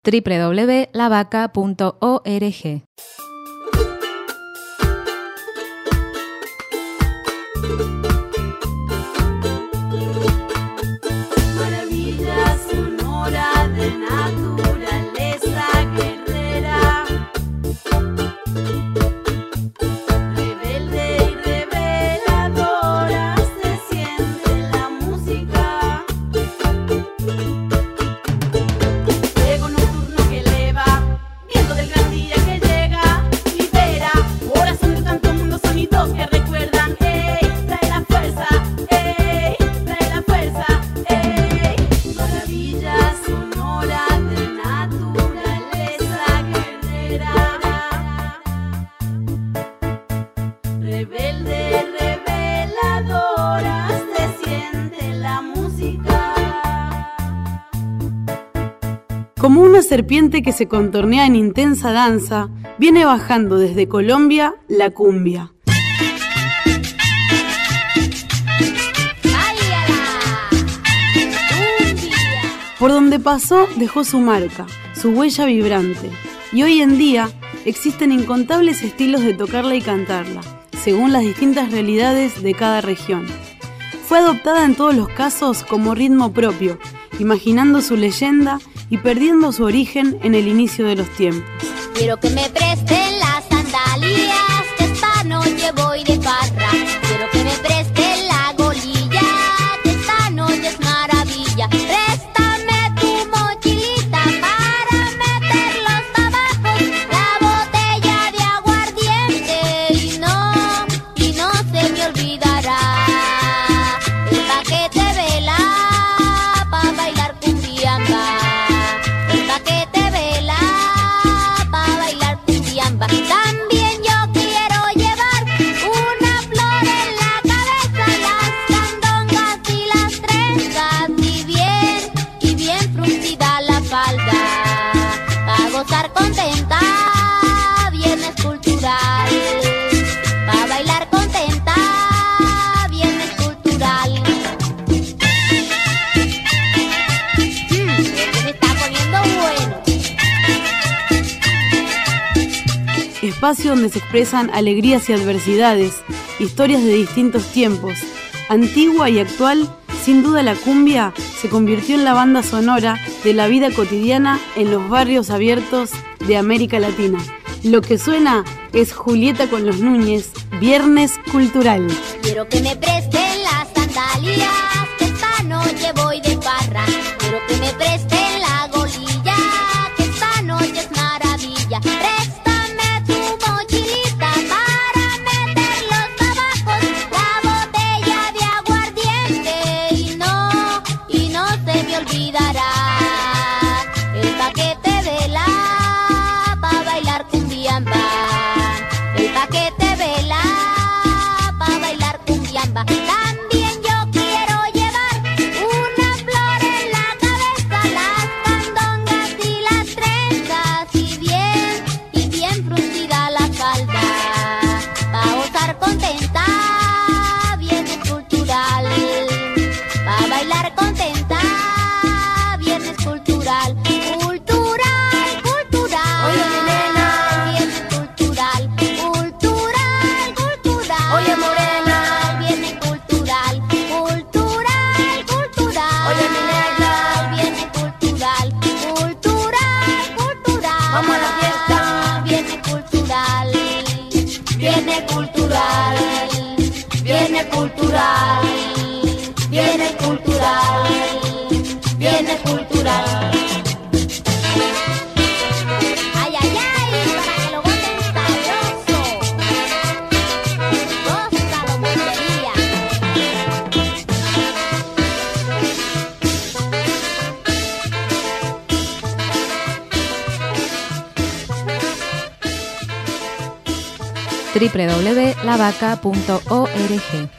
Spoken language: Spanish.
www.lavaca.org. Maravilla sonora de naturaleza guerrera, rebelde y reveladora, se siente la música. Fuego nocturno que eleva, viento del gran día que llega, libera, corazón de tanto mundo, sonidos que recuerdan. Trae la fuerza, trae la fuerza. Maravilla sonora de naturaleza guerrera, rebelde, reveladora, se siente la música. Como una serpiente que se contornea en intensa danza, viene bajando desde Colombia la cumbia. Por donde pasó dejó su marca, su huella vibrante, y hoy en día existen incontables estilos de tocarla y cantarla, según las distintas realidades de cada región. Fue adoptada en todos los casos como ritmo propio, imaginando su leyenda y perdiendo su origen en el inicio de los tiempos. Quiero que me presten las sandalias, que esta noche voy de farra. Quiero que me presten la golilla, que esta noche es maravilla. Préstame tu mochilita para meter los tabacos, la botella de aguardiente y no se me olvidará el paquete vela pa' bailar cumbiamba. El paquete vela pa' bailar cumbiamba. También yo quiero llevar una flor en la cabeza, las candongas y las trenzas y bien fruncida la falda, pa' gozar contenta, viernes cultural, pa' bailar contenta, viernes cultural. Se me está poniendo bueno. Espacio donde se expresan alegrías y adversidades, historias de distintos tiempos. Antigua y actual, sin duda la cumbia se convirtió en la banda sonora de la vida cotidiana en los barrios abiertos de América Latina. Lo que suena es Julieta con los Núñez, Viernes Cultural. Quiero que me presten las sandalias, que esta noche voy de farra. Quiero que me presten la golilla, que esta noche es maravilla. Préstame tu mochilita para meter los tabacos, la botella de aguardiente y no se me olvidará el paquete vela pa' bailar cumbiamba. El paquete vela pa' bailar cumbiamba. También yo quiero llevar una flor en la cabeza, las candongas y las trenzas y bien fruncida la falda, pa' gozar contenta, viernes cultural, pa' bailar contenta, viernes cultural. Cultural, cultural. Oye, nena. Viernes cultural, cultural, cultural. Oye, morena. Viernes cultural, cultural, cultural. Oye, mi negra. Viernes cultural, cultural, cultural. Vamos a la fiesta. Viernes cultural, Viernes cultural, viernes cultural, viernes cultural, viernes cultural. ay, ay, ay, para que lo gocen sabroso. Gózalo, Montería. www.lavaca.org.